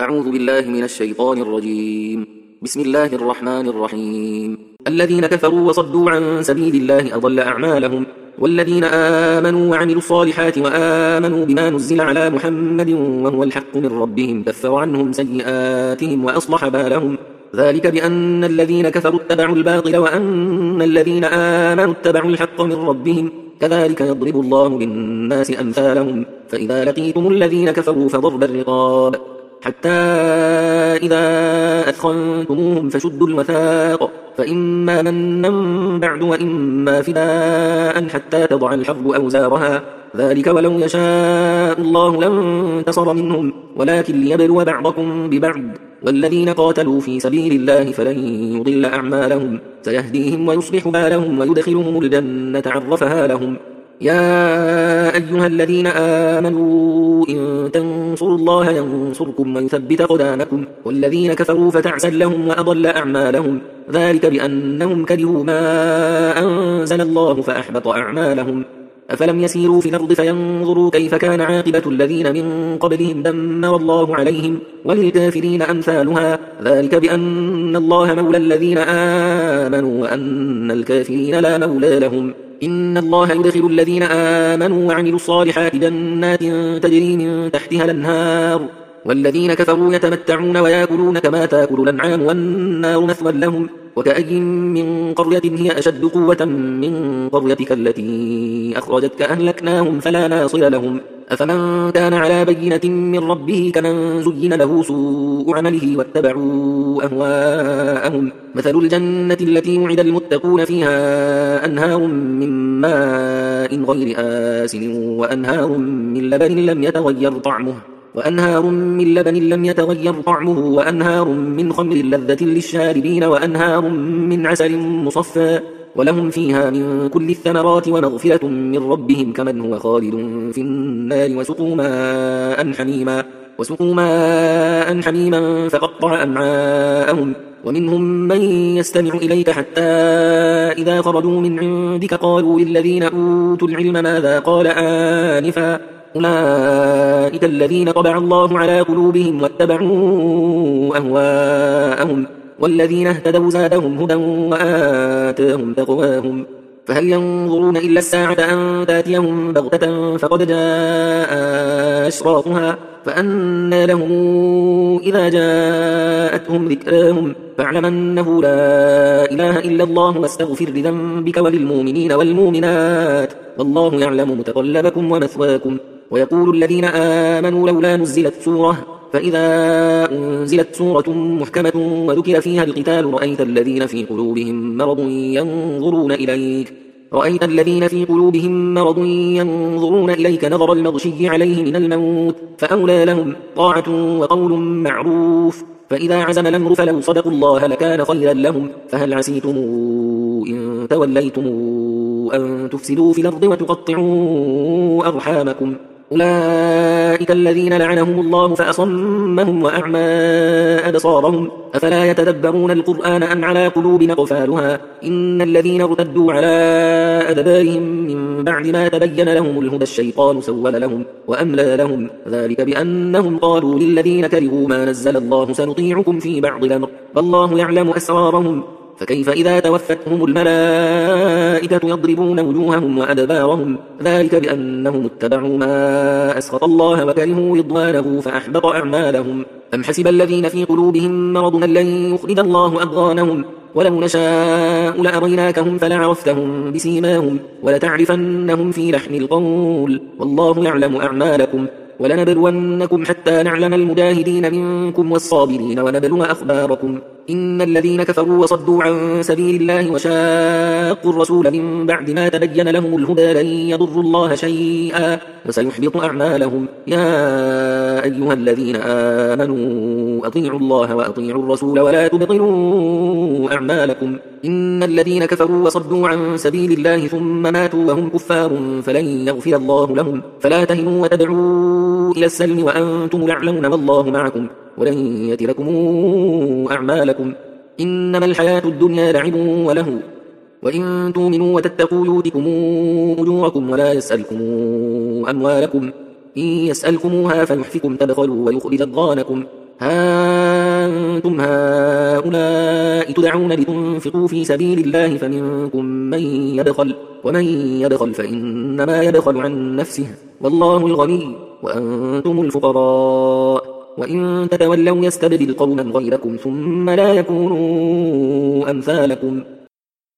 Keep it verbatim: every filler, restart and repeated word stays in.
أعوذ بالله من الشيطان الرجيم. بسم الله الرحمن الرحيم. الذين كفروا وصدوا عن سبيل الله أضل أعمالهم، والذين آمنوا وعملوا الصالحات وآمنوا بما نزل على محمد وهو الحق من ربهم كفر عنهم سيئاتهم وأصلح بالهم، ذلك بأن الذين كفروا اتبعوا الباطل وأن الذين آمنوا اتبعوا الحق من ربهم، كذلك يضرب الله للناس أمثالهم. فإذا لقيتم الذين كفروا فضرب الرقاب حتى إذا أثخنتموهم فشدوا الوثاق، فإما منا بعد وإما فداء حتى تضع الحرب أوزارها، ذلك ولو يشاء الله لانتصر منهم ولكن ليبلو بعضكم ببعض، والذين قاتلوا في سبيل الله فلن يضل أعمالهم، سيهديهم ويصلح بالهم ويدخلهم الجنة عرفها لهم. يا أيها الذين آمنوا إن تنصروا الله ينصركم ويثبت قدامكم، والذين كفروا فتعسا لهم وأضل أعمالهم، ذلك بأنهم كرهوا ما أنزل الله فأحبط أعمالهم. أفلم يسيروا في الأرض فينظروا كيف كان عاقبة الذين من قبلهم دمر الله عليهم وللكافرين أمثالها، ذلك بأن الله مولى الذين آمنوا وأن الكافرين لا مولى لهم. إن الله يدخل الذين آمنوا وعملوا الصالحات جنات تجري من تحتها الأنهار، والذين كفروا يتمتعون ويأكلون كما تأكل الأنعام والنار مثوى لهم. وكأي من قرية هي أشد قوة من قريتك التي أخرجتك أهلكناهم فلا ناصر لهم. أفمن كان على بينة من ربه كمن زين له سوء عمله واتبعوا أهواءهم، مثل الجنة التي وعد المتقون فيها أنهار من ماء غير آسن وأنهار من لبن لم يتغير طعمه وأنهار من لبن لم يتغير طعمه وأنهار من خمر لذة للشاربين وأنهار من عسل مصفى، ولهم فيها من كل الثمرات ومغفرة من ربهم كمن هو خالد في النار وسقوا ماء حميما وسقوا ماء حميما فقطع أمعاءهم. ومنهم من يستمع إليك حتى إذا خرجوا من عندك قالوا للذين أوتوا العلم ماذا قال آنفا، أولئك الذين طبع الله على قلوبهم واتبعوا أهواءهم، والذين اهتدوا زادهم هدى وآتاهم تقواهم. فهل ينظرون إلا الساعة أن تأتيهم بغتة فقد جاء أشراطها، فأنى لهم إذا جاءتهم ذكراهم، فاعلم أنه لا إله إلا الله واستغفر لذنبك وللمؤمنين والمؤمنات، والله يعلم متقلبكم ومثواكم. ويقول الذين آمنوا لولا نزلت سورة، فإذا أنزلت سورة محكمة وذكر فيها القتال رأيت الذين في قلوبهم مرض ينظرون إليك رأيت الذين في قلوبهم مرض ينظرون إليك نظر المغشي عليه من الموت، فأولى لهم طاعة وقول معروف، فإذا عزم الأمر فلو صدقوا الله لكان خيرا لهم. فهل عسيتم إن توليتم أن تفسدوا في الأرض وتقطعوا أرحامكم، أولئك الذين لعنهم الله فأصمهم وأعمى أبصارهم، أفلا يتدبرون القرآن أم على قلوب أقفالها. إن الذين ارتدوا على أدبارهم من بعد ما تبين لهم الهدى الشيطان سول لهم وأملى لهم، ذلك بأنهم قالوا للذين كرهوا ما نزل الله سنطيعكم في بعض الأمر والله يعلم أسرارهم. فكيف إذا توفتهم الملائكة يضربون وجوههم وأدبارهم، ذلك بأنهم اتبعوا ما أسخط الله وكرهوا رضوانه فأحبط أعمالهم. أم حسب الذين في قلوبهم مرض أن لن يخرج الله أضغانهم، ولو نشاء لأريناكهم فلعرفتهم بسيماهم ولتعرفنهم في لحن القول، والله يعلم أعمالكم. ولنبلونكم حتى نعلم المجاهدين منكم والصابرين ونبلو أخباركم. إن الذين كفروا وصدوا عن سبيل الله وشاقوا الرسول من بعد ما تبين لهم الهدى لن يضروا الله شيئا وسيحبط أعمالهم. يا أيها الذين آمنوا أطيعوا الله وأطيعوا الرسول ولا تبطلوا أعمالكم. إن الذين كفروا وصدوا عن سبيل الله ثم ماتوا وهم كفار فلن يغفر الله لهم، فلا تهنوا وتدعوا إلى السلم وأنتم الأعلون والله معكم ولن يأت لكم أعمالكم. إنما الحياة الدنيا لعب ولهو، وإن تؤمنوا وتتقوا يؤتكم أجوركم ولا يسألكم أموالكم، إن يسألكموها فيحفكم تبخلوا ويخرج أضغانكم. ها أنتم هؤلاء تدعون لتنفقوا في سبيل الله فمنكم من يبخل ومن يبخل فإنما يبخل عن نفسه والله الغني وأنتم الفقراء وإن تتولوا يستبدل قوما غيركم ثم لا يكونوا أمثالكم